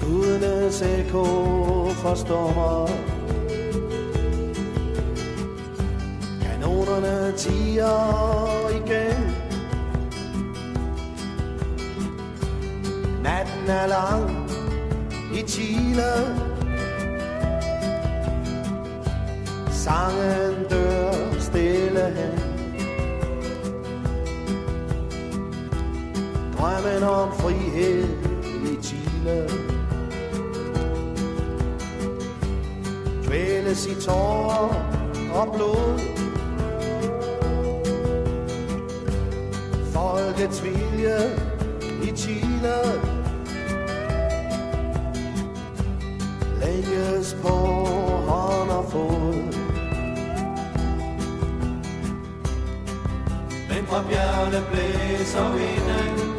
Skudenes ekko forstummer. Kanonerne tiger igen. Natten er lang i Chile. Sangen dør stille hen. Drømmen om frihed i Chile kvæles i tårer og blod. Folkets vilje i Chile lægges på hånd og fod. Men fra bjergene blæser vinden,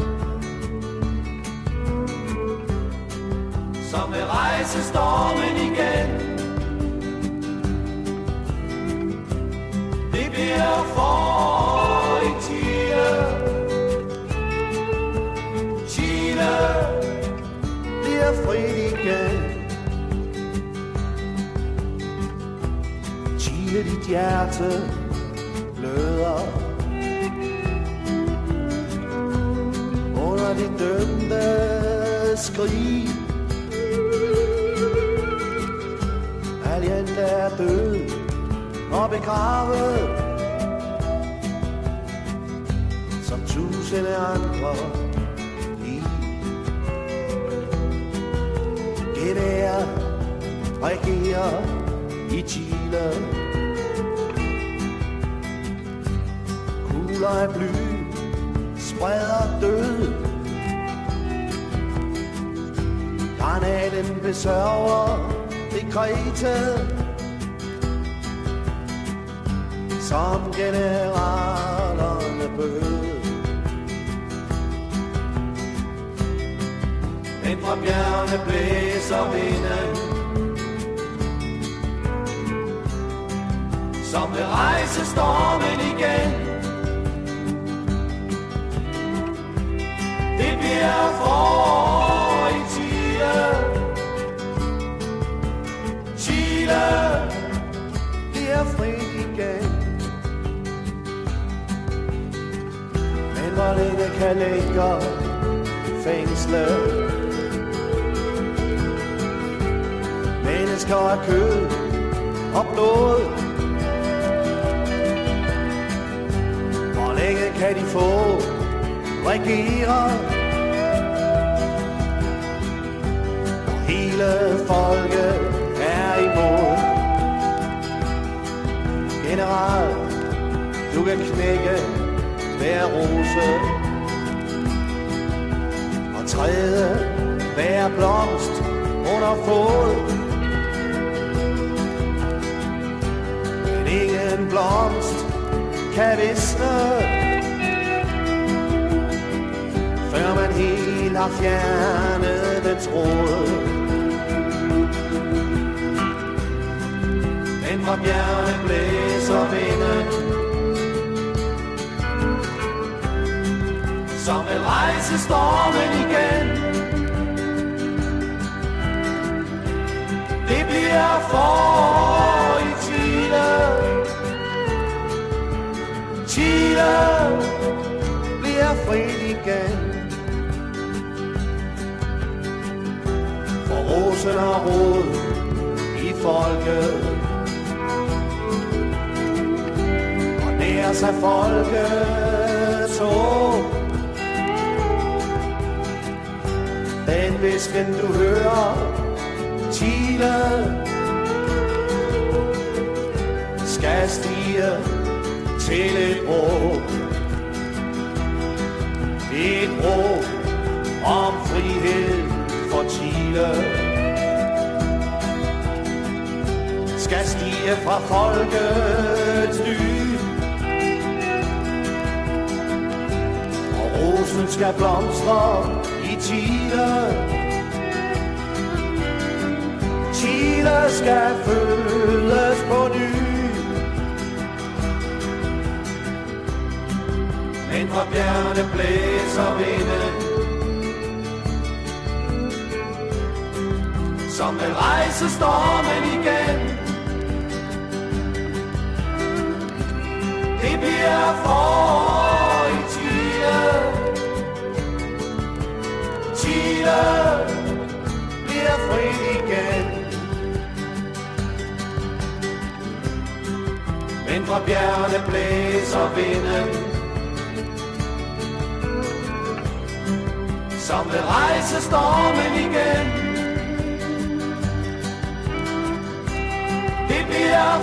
som vil rejse stormen igen. Det bliver for i Chile. Chile bliver frit igen. Chile, dit hjerte bløder under de dømte skrig. Allende er død og begravet, som tusinde andre lig. Gevær regerer i Chile. Kugler af bly spreder død. Granaten besørger dekretet, som generalerne bød. Men fra bjergene blæser vinden, som vil rejse stormen igen. Det bliver for i Chile. Chile bliver fri igen. Men hvor længe kan længere fængsle mennesker af kød og blod? Hvor længe kan de få regere, når hele folket er imod? General, du kan knække hver rose og træde hver blomst under fod. Men ingen blomst kan visne, før man helt har fjernet dens rod. Men fra bjergene blæser vinden, som vil rejse stormen igen. Det bliver for i Chile. Chile bliver frit igen. For rosen har rod i folket, og nær sig folkets håb. Den hvisken du hører, Chile, skal stige til et råb. Et råb om frihed for Chile. Skal stige fra folkets ly, og rosen skal blomstre i Chile. Chile skal fødes på ny. Men fra bjergene blæser vinden, som vil rejse stormen igen. Det bliver forår i Chile. Chile bliver fri igen. Men fra bjergene blæser vinden, som vil rejse stormen igen. Det bliver